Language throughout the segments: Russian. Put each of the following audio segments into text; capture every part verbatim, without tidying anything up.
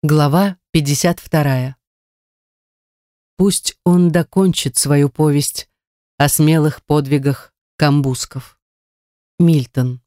Глава пятьдесят вторая. Пусть он докончит свою повесть о смелых подвигах камбусков. Мильтон.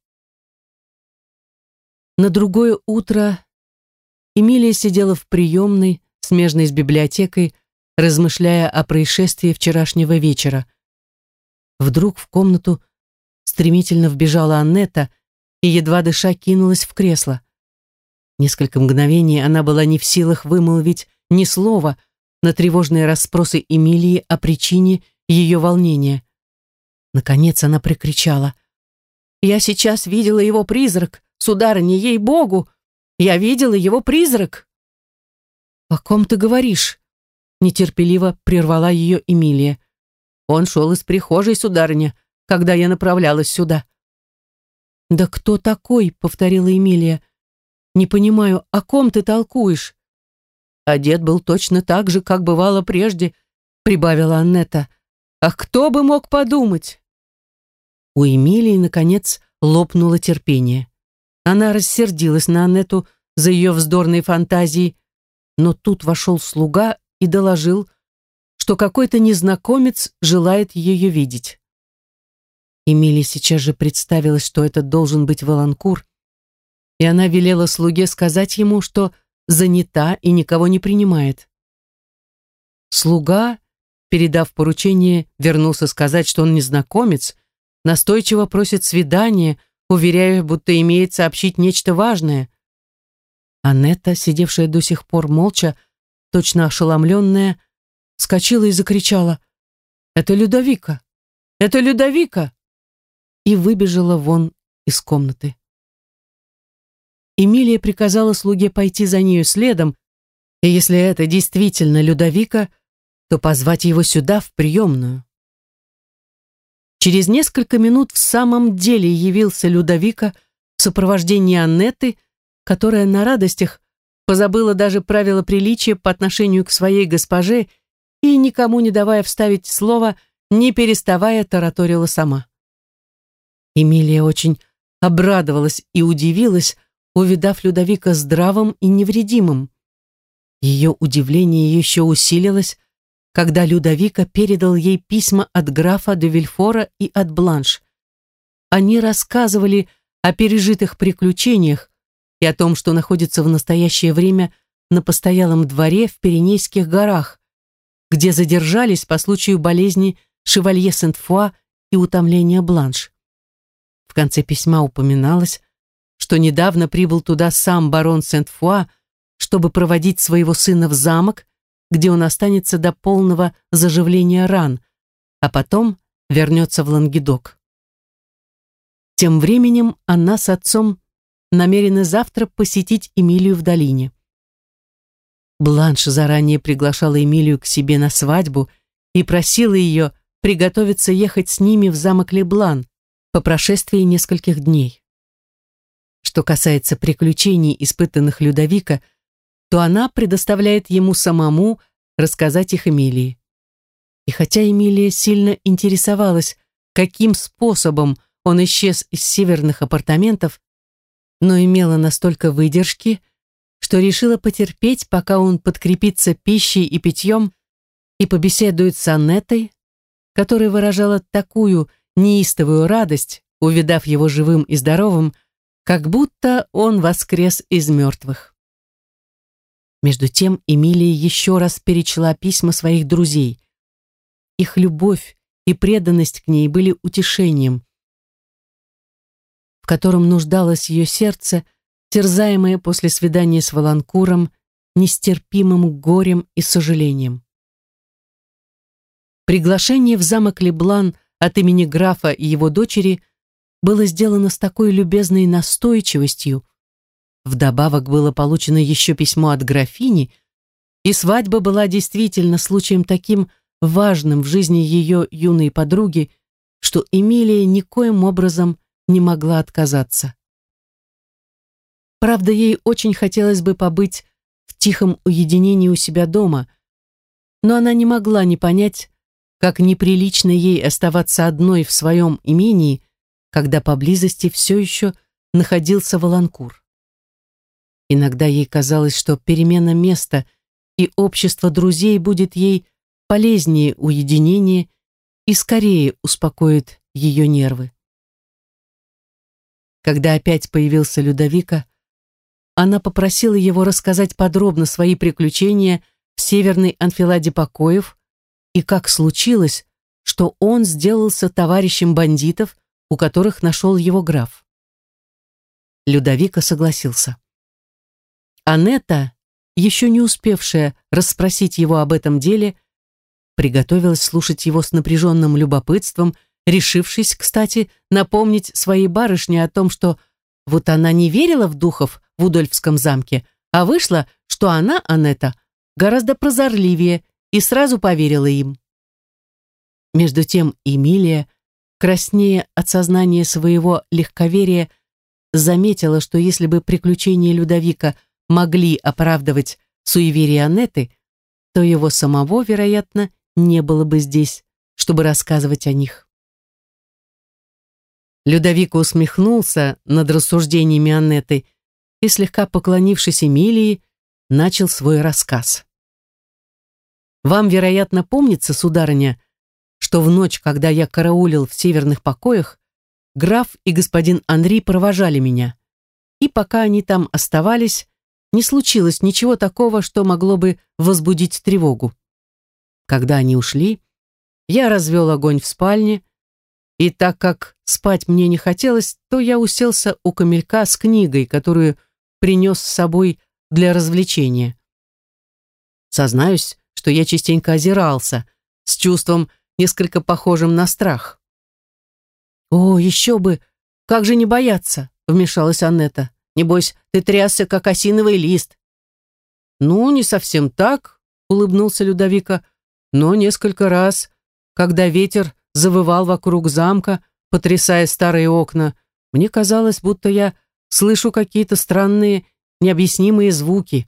На другое утро Эмилия сидела в приемной, смежной с библиотекой, размышляя о происшествии вчерашнего вечера. Вдруг в комнату стремительно вбежала Аннетта и, едва дыша, кинулась в кресло. Несколько мгновений она была не в силах вымолвить ни слова на тревожные расспросы Эмилии о причине ее волнения. Наконец она прикричала: «Я сейчас видела его призрак, сударыня, ей-богу! Я видела его призрак!» «О ком ты говоришь?» Нетерпеливо прервала ее Эмилия. «Он шел из прихожей, сударыня, когда я направлялась сюда». «Да кто такой?» — повторила Эмилия. «Не понимаю, о ком ты толкуешь?» «Одет был точно так же, как бывало прежде», — прибавила Аннетта. «Ах, кто бы мог подумать?» У Эмилии, наконец, лопнуло терпение. Она рассердилась на Аннетту за ее вздорные фантазии, но тут вошел слуга и доложил, что какой-то незнакомец желает ее видеть. Эмилии сейчас же представилось, что это должен быть Валанкур, и она велела слуге сказать ему, что занята и никого не принимает. Слуга, передав поручение, вернулся сказать, что он незнакомец, настойчиво просит свидания, уверяя, будто имеет сообщить нечто важное. Аннетта, сидевшая до сих пор молча, точно ошеломленная, вскочила и закричала: «Это Людовика! Это Людовика!» и выбежала вон из комнаты. Эмилия приказала слуге пойти за нею следом, и если это действительно Людовика, то позвать его сюда, в приемную. Через несколько минут в самом деле явился Людовика в сопровождении Аннетты, которая на радостях позабыла даже правила приличия по отношению к своей госпоже и, никому не давая вставить слово, не переставая, тараторила сама. Эмилия очень обрадовалась и удивилась, увидав Людовика здравым и невредимым. Ее удивление еще усилилось, когда Людовика передал ей письма от графа де Вильфора и от Бланш. Они рассказывали о пережитых приключениях и о том, что находится в настоящее время на постоялом дворе в Пиренейских горах, где задержались по случаю болезни шевалье Сент-Фуа и утомления Бланш. В конце письма упоминалось, что недавно прибыл туда сам барон Сент-Фуа, чтобы проводить своего сына в замок, где он останется до полного заживления ран, а потом вернется в Лангедок. Тем временем она с отцом намерены завтра посетить Эмилию в долине. Бланш заранее приглашала Эмилию к себе на свадьбу и просила ее приготовиться ехать с ними в замок Леблан по прошествии нескольких дней. Что касается приключений, испытанных Людовика, то она предоставляет ему самому рассказать их Эмилии. И хотя Эмилия сильно интересовалась, каким способом он исчез из северных апартаментов, но имела настолько выдержки, что решила потерпеть, пока он подкрепится пищей и питьем и побеседует с Аннеттой, которая выражала такую неистовую радость, увидав его живым и здоровым, как будто он воскрес из мертвых. Между тем Эмилия еще раз перечла письма своих друзей. Их любовь и преданность к ней были утешением, в котором нуждалось ее сердце, терзаемое после свидания с Валанкуром нестерпимым горем и сожалением. Приглашение в замок Леблан от имени графа и его дочери было сделано с такой любезной настойчивостью. Вдобавок было получено еще письмо от графини, и свадьба была действительно случаем таким важным в жизни ее юной подруги, что Эмилия никоим образом не могла отказаться. Правда, ей очень хотелось бы побыть в тихом уединении у себя дома, но она не могла не понять, как неприлично ей оставаться одной в своем имении, когда поблизости все еще находился Валанкур. Иногда ей казалось, что перемена места и общество друзей будет ей полезнее уединения и скорее успокоит ее нервы. Когда опять появился Людовико, она попросила его рассказать подробно свои приключения в северной анфиладе покоев и как случилось, что он сделался товарищем бандитов, у которых нашел его граф. Людовико согласился. Анетта, еще не успевшая расспросить его об этом деле, приготовилась слушать его с напряженным любопытством, решившись, кстати, напомнить своей барышне о том, что вот она не верила в духов в Удольфском замке, а вышло, что она, Анетта, гораздо прозорливее и сразу поверила им. Между тем Эмилия, краснея от сознания своего легковерия, заметила, что если бы приключения Людовико могли оправдывать суеверие Анетты, то его самого, вероятно, не было бы здесь, чтобы рассказывать о них. Людовико усмехнулся над рассуждениями Анетты и, слегка поклонившись Эмилии, начал свой рассказ. «Вам, вероятно, помнится, сударыня, что в ночь, когда я караулил в северных покоях, граф и господин Анри провожали меня, и пока они там оставались, не случилось ничего такого, что могло бы возбудить тревогу. Когда они ушли, я развел огонь в спальне, и так как спать мне не хотелось, то я уселся у камелька с книгой, которую принес с собой для развлечения. Сознаюсь, что я частенько озирался, с чувством, несколько похожим на страх. «О, еще бы! Как же не бояться?» — вмешалась Анетта. «Небось, ты трясся, как осиновый лист». «Ну, не совсем так», — улыбнулся Людовико, «но несколько раз, когда ветер завывал вокруг замка, потрясая старые окна, мне казалось, будто я слышу какие-то странные, необъяснимые звуки.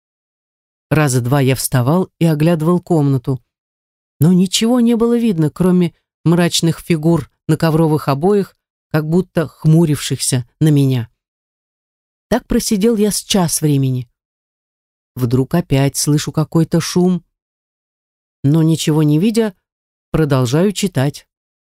Раза два я вставал и оглядывал комнату, но ничего не было видно, кроме мрачных фигур на ковровых обоях, как будто хмурившихся на меня. Так просидел я с час времени. Вдруг опять слышу какой-то шум, но ничего не видя, продолжаю читать.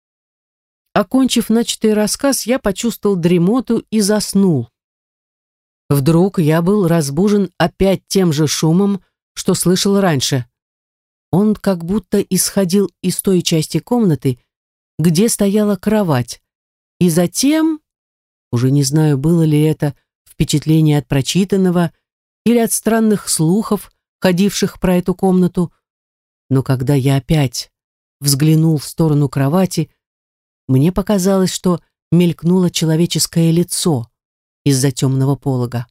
Окончив начатый рассказ, я почувствовал дремоту и заснул. Вдруг я был разбужен опять тем же шумом, что слышал раньше. Он как будто исходил из той части комнаты, где стояла кровать, и затем, уже не знаю, было ли это впечатление от прочитанного или от странных слухов, ходивших про эту комнату, но когда я опять взглянул в сторону кровати, мне показалось, что мелькнуло человеческое лицо из-за темного полога.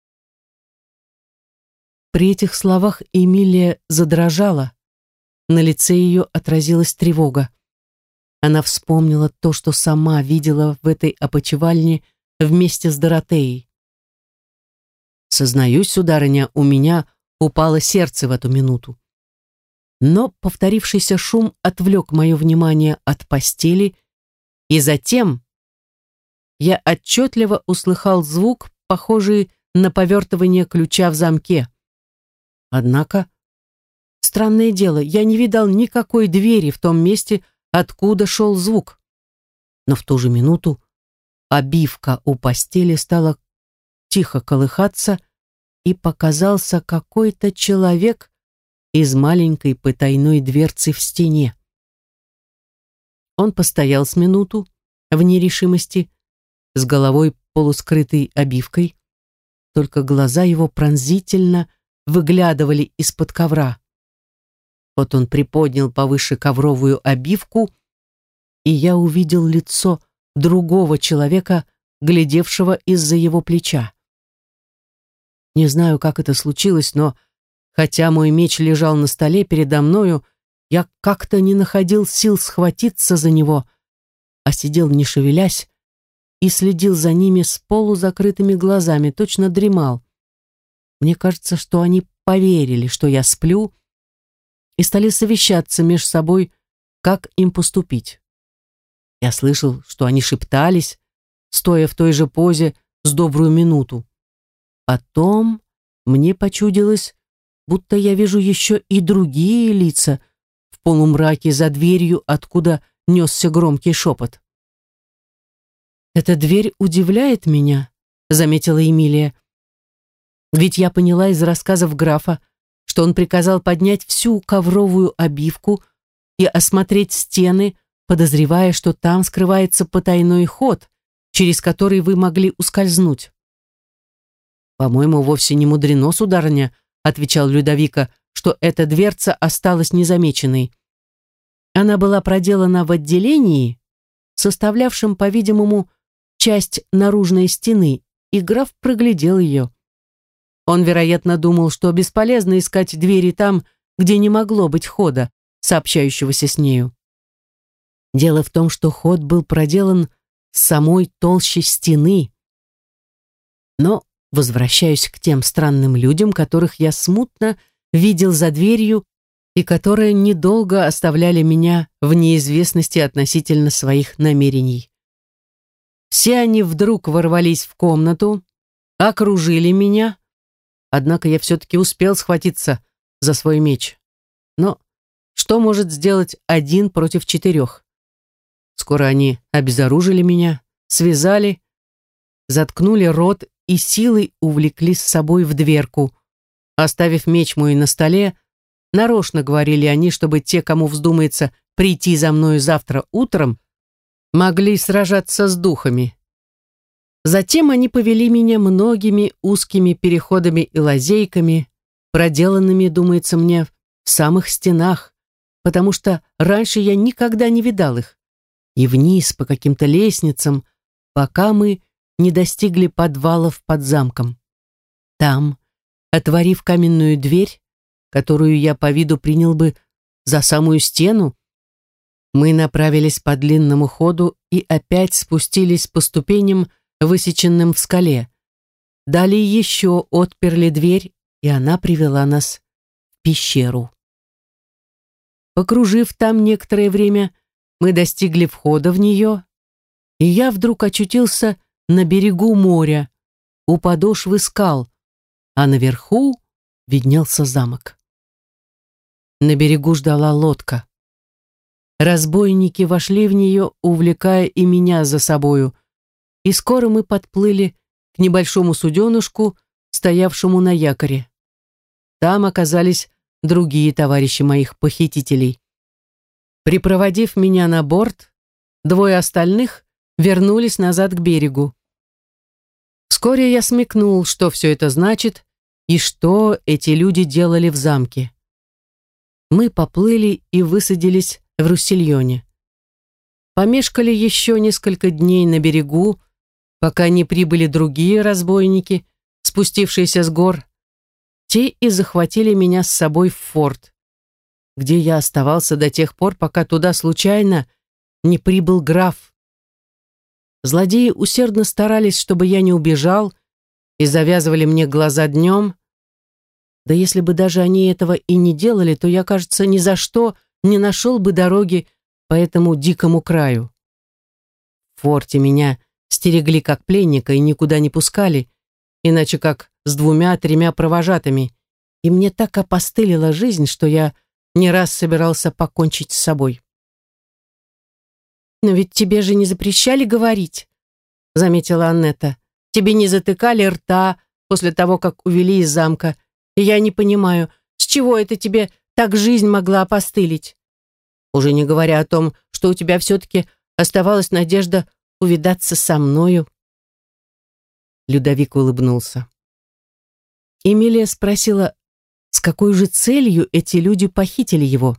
При этих словах Эмилия задрожала, на лице ее отразилась тревога. Она вспомнила то, что сама видела в этой опочивальне вместе с Доротеей. Сознаюсь, сударыня, у меня упало сердце в эту минуту. Но повторившийся шум отвлек мое внимание от постели, и затем я отчетливо услыхал звук, похожий на повертывание ключа в замке. Однако, странное дело, я не видал никакой двери в том месте, откуда шел звук. Но в ту же минуту обивка у постели стала тихо колыхаться, и показался какой-то человек из маленькой потайной дверцы в стене. Он постоял с минуту в нерешимости, с головой полускрытой обивкой, только глаза его пронзительно выглядывали из-под ковра. Вот он приподнял повыше ковровую обивку, и я увидел лицо другого человека, глядевшего из-за его плеча. Не знаю, как это случилось, но, хотя мой меч лежал на столе передо мною, я как-то не находил сил схватиться за него, а сидел не шевелясь и следил за ними с полузакрытыми глазами, точно дремал. Мне кажется, что они поверили, что я сплю, и стали совещаться между собой, как им поступить. Я слышал, что они шептались, стоя в той же позе с добрую минуту. Потом мне почудилось, будто я вижу еще и другие лица в полумраке за дверью, откуда несся громкий шепот. «Эта дверь удивляет меня», — заметила Эмилия. «Ведь я поняла из рассказов графа, что он приказал поднять всю ковровую обивку и осмотреть стены, подозревая, что там скрывается потайной ход, через который вы могли ускользнуть». «По-моему, вовсе не мудрено, сударыня», — отвечал Людовико, «что эта дверца осталась незамеченной. Она была проделана в отделении, составлявшем, по-видимому, часть наружной стены, и граф проглядел ее. Он, вероятно, думал, что бесполезно искать двери там, где не могло быть хода, сообщающегося с нею. Дело в том, что ход был проделан с самой толщей стены. Но возвращаюсь к тем странным людям, которых я смутно видел за дверью и которые недолго оставляли меня в неизвестности относительно своих намерений. Все они вдруг ворвались в комнату, окружили меня, однако я все-таки успел схватиться за свой меч. Но что может сделать один против четырех? Скоро они обезоружили меня, связали, заткнули рот и силой увлекли с собой в дверку. Оставив меч мой на столе, нарочно говорили они, чтобы те, кому вздумается прийти за мною завтра утром, могли сражаться с духами. Затем они повели меня многими узкими переходами и лазейками, проделанными, думается мне, в самых стенах, потому что раньше я никогда не видал их, и вниз по каким-то лестницам, пока мы не достигли подвалов под замком. Там, отворив каменную дверь, которую я по виду принял бы за самую стену, мы направились по длинному ходу и опять спустились по ступеням, высеченным в скале. Далее еще отперли дверь, и она привела нас в пещеру. Покружив там некоторое время, мы достигли входа в нее, и я вдруг очутился на берегу моря, у подошвы скал, а наверху виднелся замок. На берегу ждала лодка. Разбойники вошли в нее, увлекая и меня за собою, и скоро мы подплыли к небольшому суденышку, стоявшему на якоре. Там оказались другие товарищи моих похитителей. Припроводив меня на борт, двое остальных вернулись назад к берегу. Вскоре я смекнул, что все это значит и что эти люди делали в замке. Мы поплыли и высадились в Руссельоне. Помешкали еще несколько дней на берегу, пока не прибыли другие разбойники, спустившиеся с гор. Те и захватили меня с собой в форт, где я оставался до тех пор, пока туда случайно не прибыл граф. Злодеи усердно старались, чтобы я не убежал, и завязывали мне глаза днем. Да если бы даже они этого и не делали, то я, кажется, ни за что не нашел бы дороги по этому дикому краю. В форте меня стерегли как пленника и никуда не пускали, иначе как с двумя-тремя провожатыми, и мне так опостылила жизнь, что я не раз собирался покончить с собой. «Но ведь тебе же не запрещали говорить», — заметила Аннета. «Тебе не затыкали рта после того, как увели из замка, и я не понимаю, с чего это тебе так жизнь могла опостылить? Уже не говоря о том, что у тебя все-таки оставалась надежда увидаться со мною». Людовик улыбнулся. Эмилия спросила, с какой же целью эти люди похитили его.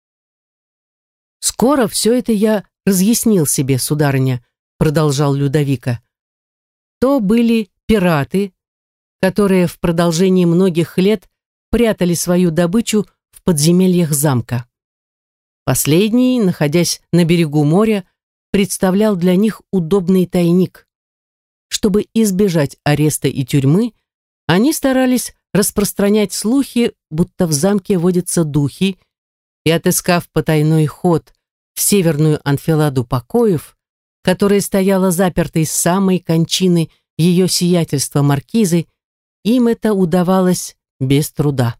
«Скоро все это я разъяснил себе, сударыня», продолжал Людовико. «То были пираты, которые в продолжении многих лет прятали свою добычу в подземельях замка. Последний, находясь на берегу моря, представлял для них удобный тайник. Чтобы избежать ареста и тюрьмы, они старались распространять слухи, будто в замке водятся духи, и, отыскав потайной ход в северную анфиладу покоев, которая стояла запертой с самой кончины ее сиятельства маркизы, им это удавалось без труда.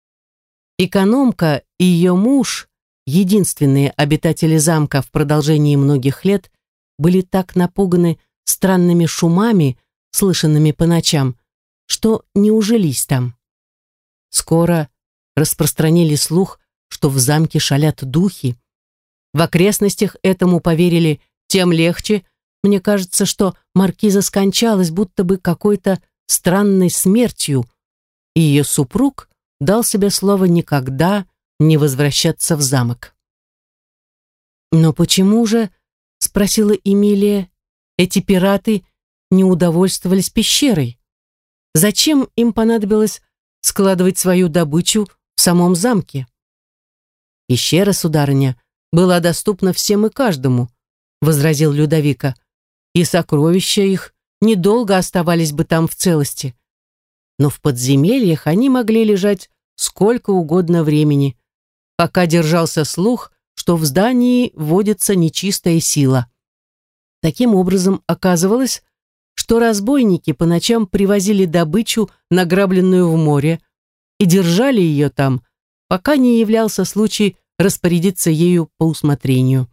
Экономка и ее муж, единственные обитатели замка в продолжении многих лет, были так напуганы странными шумами, слышанными по ночам, что не ужились там. Скоро распространили слух, что в замке шалят духи. В окрестностях этому поверили тем легче. Мне кажется, что маркиза скончалась будто бы какой-то странной смертью, и ее супруг дал себе слово никогда не возвращаться в замок. «Но почему же, — спросила Эмилия, — эти пираты не удовольствовались пещерой? Зачем им понадобилось складывать свою добычу в самом замке?» «Пещера, сударыня, была доступна всем и каждому, — возразил Людовико, — и сокровища их недолго оставались бы там в целости. Но в подземельях они могли лежать сколько угодно времени, пока держался слух, что в здании водится нечистая сила. Таким образом, оказывалось, что разбойники по ночам привозили добычу, награбленную в море, и держали ее там, пока не являлся случай распорядиться ею по усмотрению.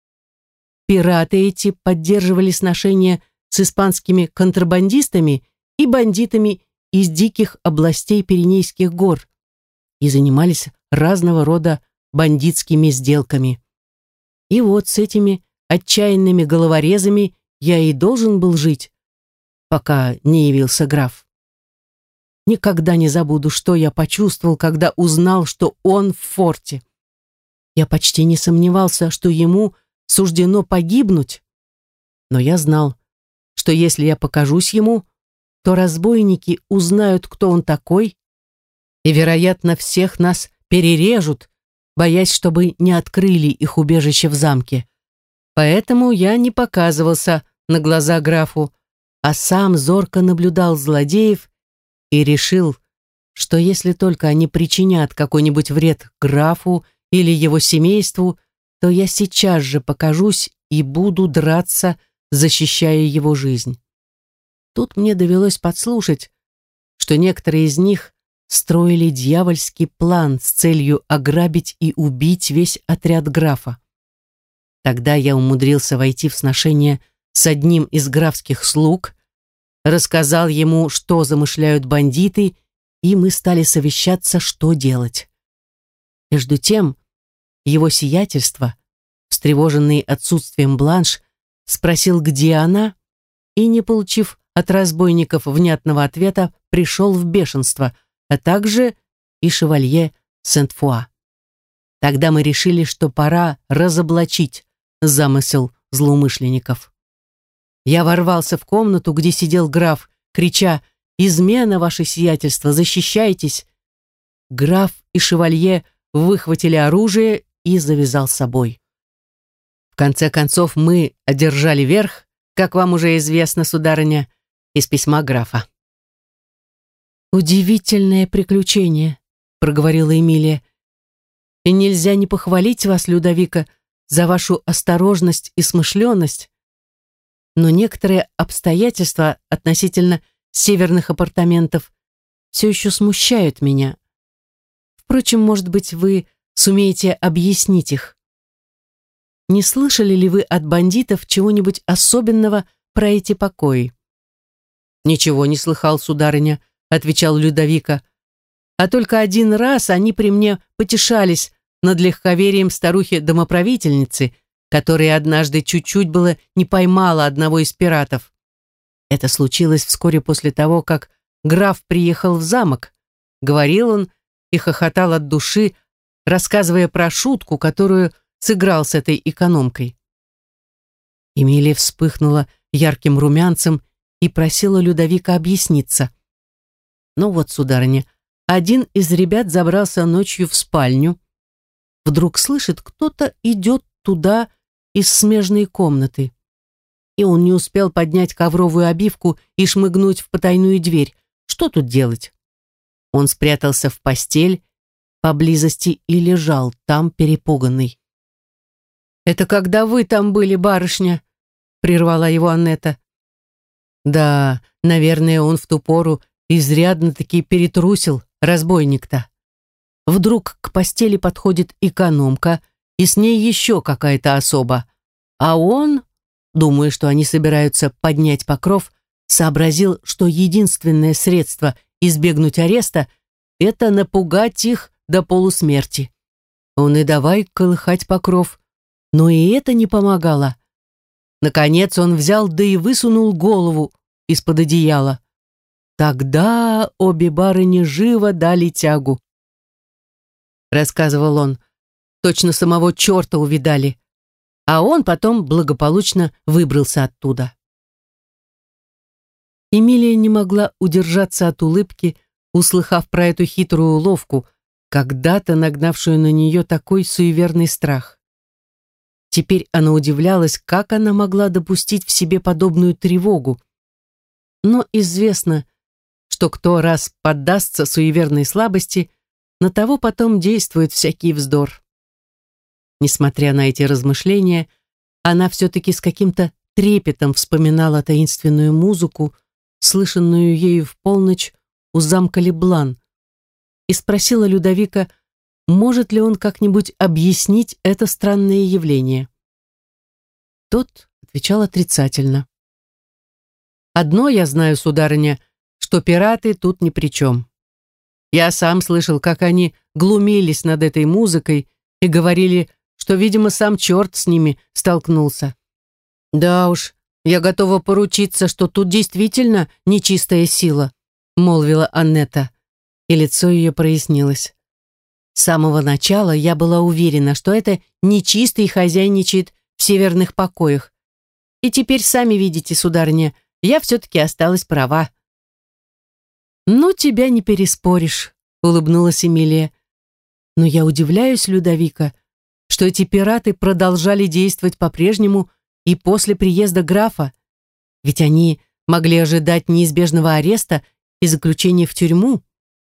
Пираты эти поддерживали сношения с испанскими контрабандистами и бандитами из диких областей Пиренейских гор и занимались разного рода бандитскими сделками. И вот с этими отчаянными головорезами я и должен был жить, пока не явился граф. Никогда не забуду, что я почувствовал, когда узнал, что он в форте. Я почти не сомневался, что ему суждено погибнуть, но я знал, что если я покажусь ему, то разбойники узнают, кто он такой, и, вероятно, всех нас перережут, боясь, чтобы не открыли их убежище в замке. Поэтому я не показывался на глаза графу, а сам зорко наблюдал злодеев и решил, что если только они причинят какой-нибудь вред графу или его семейству, то я сейчас же покажусь и буду драться, защищая его жизнь. Тут мне довелось подслушать, что некоторые из них строили дьявольский план с целью ограбить и убить весь отряд графа. Тогда я умудрился войти в сношение с одним из графских слуг, рассказал ему, что замышляют бандиты, и мы стали совещаться, что делать. Между тем, его сиятельство, встревоженный отсутствием Бланш, спросил, где она, и, не получив от разбойников внятного ответа, пришел в бешенство, а также и шевалье Сент-Фуа. Тогда мы решили, что пора разоблачить замысел злоумышленников. Я ворвался в комнату, где сидел граф, крича: «Измена, ваше сиятельство, защищайтесь!» Граф и шевалье выхватили оружие и завязал с собой. В конце концов мы одержали верх, как вам уже известно, сударыня, из письма графа. «Удивительное приключение», — проговорила Эмилия. «И нельзя не похвалить вас, Людовико, за вашу осторожность и смышленность. Но некоторые обстоятельства относительно северных апартаментов все еще смущают меня. Впрочем, может быть, вы сумеете объяснить их. Не слышали ли вы от бандитов чего-нибудь особенного про эти покои?» «Ничего не слыхал, сударыня», — отвечал Людовико. «А только один раз они при мне потешались над легковерием старухи-домоправительницы, которая однажды чуть-чуть было не поймала одного из пиратов. Это случилось вскоре после того, как граф приехал в замок. Говорил он и хохотал от души, рассказывая про шутку, которую сыграл с этой экономкой». Эмилия вспыхнула ярким румянцем и просила Людовика объясниться. «Ну вот, сударыня, один из ребят забрался ночью в спальню. Вдруг слышит, кто-то идет туда из смежной комнаты. И он не успел поднять ковровую обивку и шмыгнуть в потайную дверь. Что тут делать? Он спрятался в постель поблизости и лежал там перепуганный». «Это когда вы там были, барышня?» — прервала его Аннета. «Да, наверное, он в ту пору изрядно-таки перетрусил разбойник-то. Вдруг к постели подходит экономка, и с ней еще какая-то особа. А он, думая, что они собираются поднять покров, сообразил, что единственное средство избегнуть ареста — это напугать их до полусмерти. Он и давай колыхать покров, но и это не помогало. Наконец он взял, да и высунул голову из-под одеяла. Тогда обе барыни живо дали тягу. Рассказывал он, точно самого черта увидали, а он потом благополучно выбрался оттуда. Эмилия не могла удержаться от улыбки, услыхав про эту хитрую уловку, когда-то нагнавшую на нее такой суеверный страх. Теперь она удивлялась, как она могла допустить в себе подобную тревогу. Но известно, что кто раз поддастся суеверной слабости, на того потом действует всякий вздор. Несмотря на эти размышления, она все-таки с каким-то трепетом вспоминала таинственную музыку, слышанную ею в полночь у замка Леблан, и спросила Людовика, может ли он как-нибудь объяснить это странное явление. Тот отвечал отрицательно. «Одно я знаю, сударыня, что пираты тут ни при чем. Я сам слышал, как они глумились над этой музыкой и говорили, что, видимо, сам черт с ними столкнулся. Да уж, я готова поручиться, что тут действительно нечистая сила», молвила Аннета, и лицо ее прояснилось. С самого начала я была уверена, что это нечистый хозяйничает в северных покоях. И теперь сами видите, сударыня, я все-таки осталась права. «Ну, тебя не переспоришь», — улыбнулась Эмилия. «Но я удивляюсь, Людовика, что эти пираты продолжали действовать по-прежнему и после приезда графа, ведь они могли ожидать неизбежного ареста и заключения в тюрьму».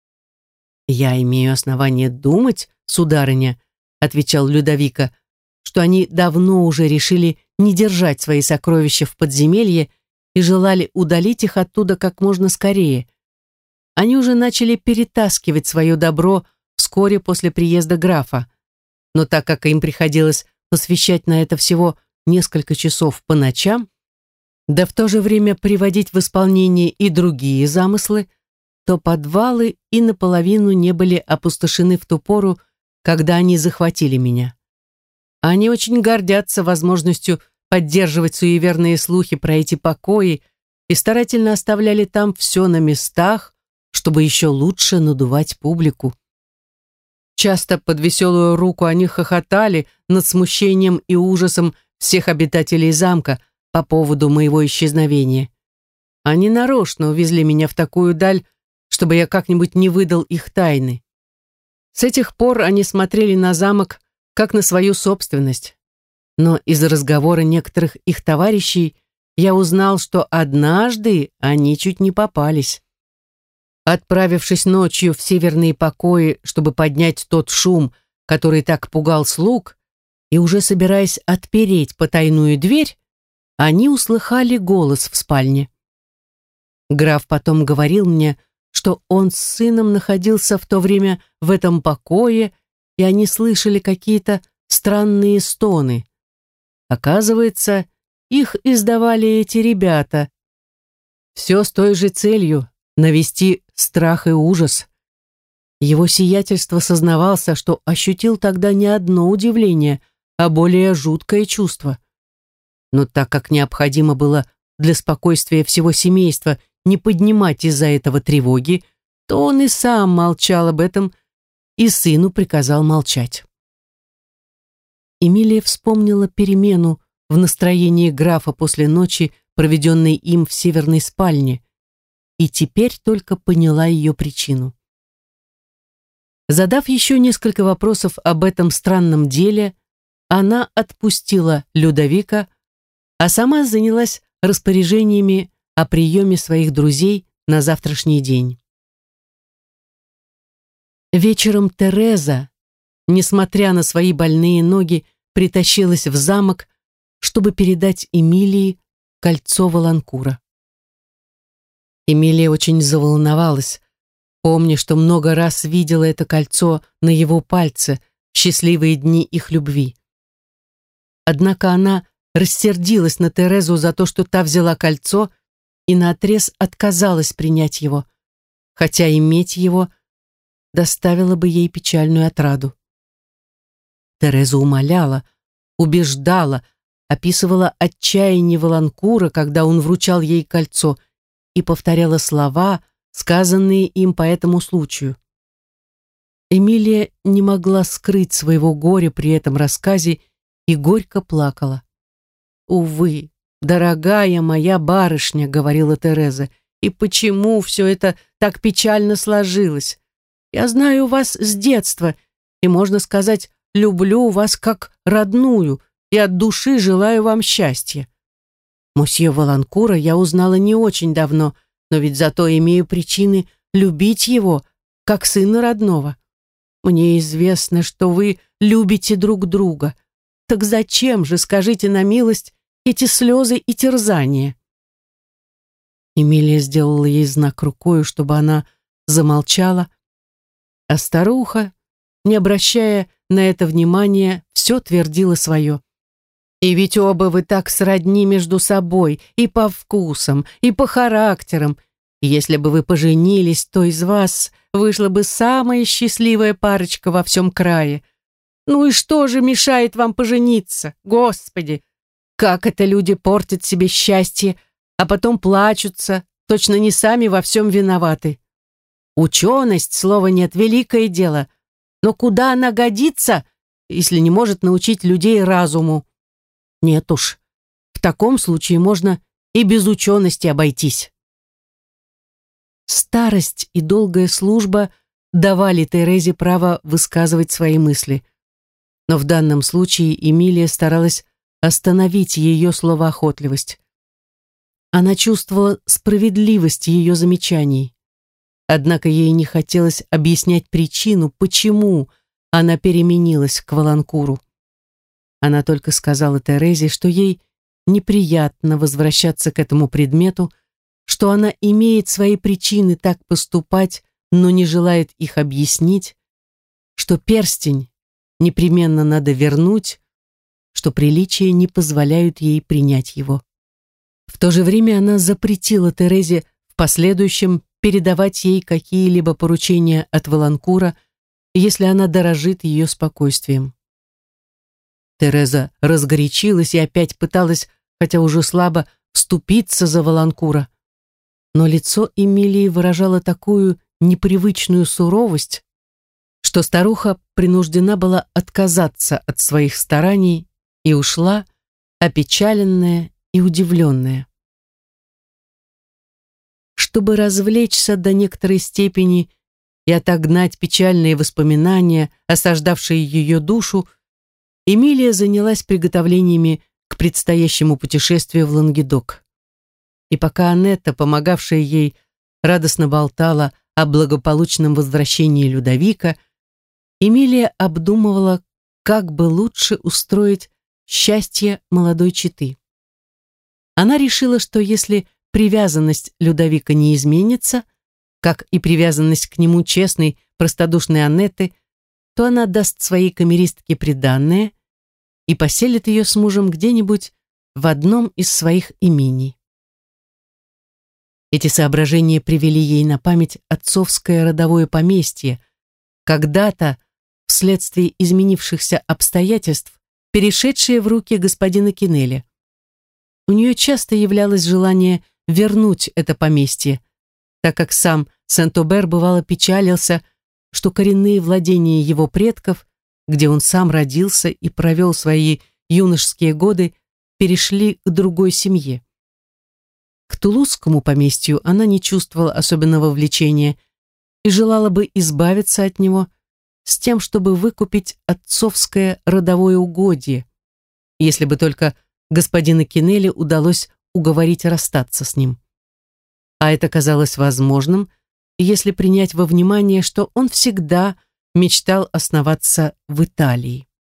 «Я имею основание думать, сударыня», — отвечал Людовика, «что они давно уже решили не держать свои сокровища в подземелье и желали удалить их оттуда как можно скорее. Они уже начали перетаскивать свое добро вскоре после приезда графа, но так как им приходилось посвящать на это всего несколько часов по ночам, да в то же время приводить в исполнение и другие замыслы, то подвалы и наполовину не были опустошены в ту пору, когда они захватили меня. Они очень гордятся возможностью поддерживать суеверные слухи про эти покои и старательно оставляли там все на местах, чтобы еще лучше надувать публику. Часто под веселую руку они хохотали над смущением и ужасом всех обитателей замка по поводу моего исчезновения. Они нарочно увезли меня в такую даль, чтобы я как-нибудь не выдал их тайны. С этих пор они смотрели на замок как на свою собственность. Но из разговора некоторых их товарищей я узнал, что однажды они чуть не попались. Отправившись ночью в северные покои, чтобы поднять тот шум, который так пугал слуг, и уже собираясь отпереть потайную дверь, они услыхали голос в спальне. Граф потом говорил мне, что он с сыном находился в то время в этом покое, и они слышали какие-то странные стоны. Оказывается, их издавали эти ребята. Все с той же целью — навести страх и ужас. Его сиятельство сознавался, что ощутил тогда не одно удивление, а более жуткое чувство. Но так как необходимо было для спокойствия всего семейства не поднимать из-за этого тревоги, то он и сам молчал об этом, и сыну приказал молчать. Эмилия вспомнила перемену в настроении графа после ночи, проведенной им в северной спальне, и теперь только поняла ее причину. Задав еще несколько вопросов об этом странном деле, она отпустила Людовика, а сама занялась распоряжениями о приеме своих друзей на завтрашний день. Вечером Тереза, несмотря на свои больные ноги, притащилась в замок, чтобы передать Эмилии кольцо Валанкура. Эмилия очень заволновалась, помня, что много раз видела это кольцо на его пальце в счастливые дни их любви. Однако она рассердилась на Терезу за то, что та взяла кольцо и наотрез отказалась принять его, хотя иметь его доставило бы ей печальную отраду. Тереза умоляла, убеждала, описывала отчаяние Воланкура, когда он вручал ей кольцо, и повторяла слова, сказанные им по этому случаю. Эмилия не могла скрыть своего горя при этом рассказе и горько плакала. «Увы, дорогая моя барышня», — говорила Тереза, «и почему все это так печально сложилось? Я знаю вас с детства, и, можно сказать, люблю вас как родную, и от души желаю вам счастья. Мосье Воланкура я узнала не очень давно, но ведь зато имею причины любить его, как сына родного. Мне известно, что вы любите друг друга. Так зачем же, скажите на милость, эти слезы и терзания?» Эмилия сделала ей знак рукою, чтобы она замолчала, а старуха, не обращая на это внимания, все твердила свое. «И ведь оба вы так сродни между собой, и по вкусам, и по характерам. И если бы вы поженились, то из вас вышла бы самая счастливая парочка во всем крае. Ну и что же мешает вам пожениться? Господи! Как это люди портят себе счастье, а потом плачутся, точно не сами во всем виноваты. Ученость, слова нет, великое дело, но куда она годится, если не может научить людей разуму? Нет уж, в таком случае можно и без учености обойтись». Старость и долгая служба давали Терезе право высказывать свои мысли, но в данном случае Эмилия старалась остановить ее словоохотливость. Она чувствовала справедливость ее замечаний, однако ей не хотелось объяснять причину, почему она переменилась к Воланкуру. Она только сказала Терезе, что ей неприятно возвращаться к этому предмету, что она имеет свои причины так поступать, но не желает их объяснить, что перстень непременно надо вернуть, что приличия не позволяют ей принять его. В то же время она запретила Терезе в последующем передавать ей какие-либо поручения от Воланкура, если она дорожит ее спокойствием. Тереза разгорячилась и опять пыталась, хотя уже слабо, вступиться за Воланкура. Но лицо Эмилии выражало такую непривычную суровость, что старуха принуждена была отказаться от своих стараний и ушла, опечаленная и удивленная. Чтобы развлечься до некоторой степени и отогнать печальные воспоминания, осаждавшие ее душу, Эмилия занялась приготовлениями к предстоящему путешествию в Лангедок. И пока Анетта, помогавшая ей, радостно болтала о благополучном возвращении Людовика, Эмилия обдумывала, как бы лучше устроить счастье молодой четы. Она решила, что если привязанность Людовика не изменится, как и привязанность к нему честной, простодушной Анетты, то она даст своей камеристке приданное и поселит ее с мужем где-нибудь в одном из своих имений. Эти соображения привели ей на память отцовское родовое поместье, когда-то, вследствие изменившихся обстоятельств, перешедшее в руки господина Кинеля. У нее часто являлось желание вернуть это поместье, так как сам Сент-Обер бывало печалился, что коренные владения его предков, где он сам родился и провел свои юношеские годы, перешли к другой семье. К тулузскому поместью она не чувствовала особенного влечения и желала бы избавиться от него с тем, чтобы выкупить отцовское родовое угодье, если бы только господину Кинелли удалось уговорить расстаться с ним. А это казалось возможным, если принять во внимание, что он всегда мечтал основаться в Италии.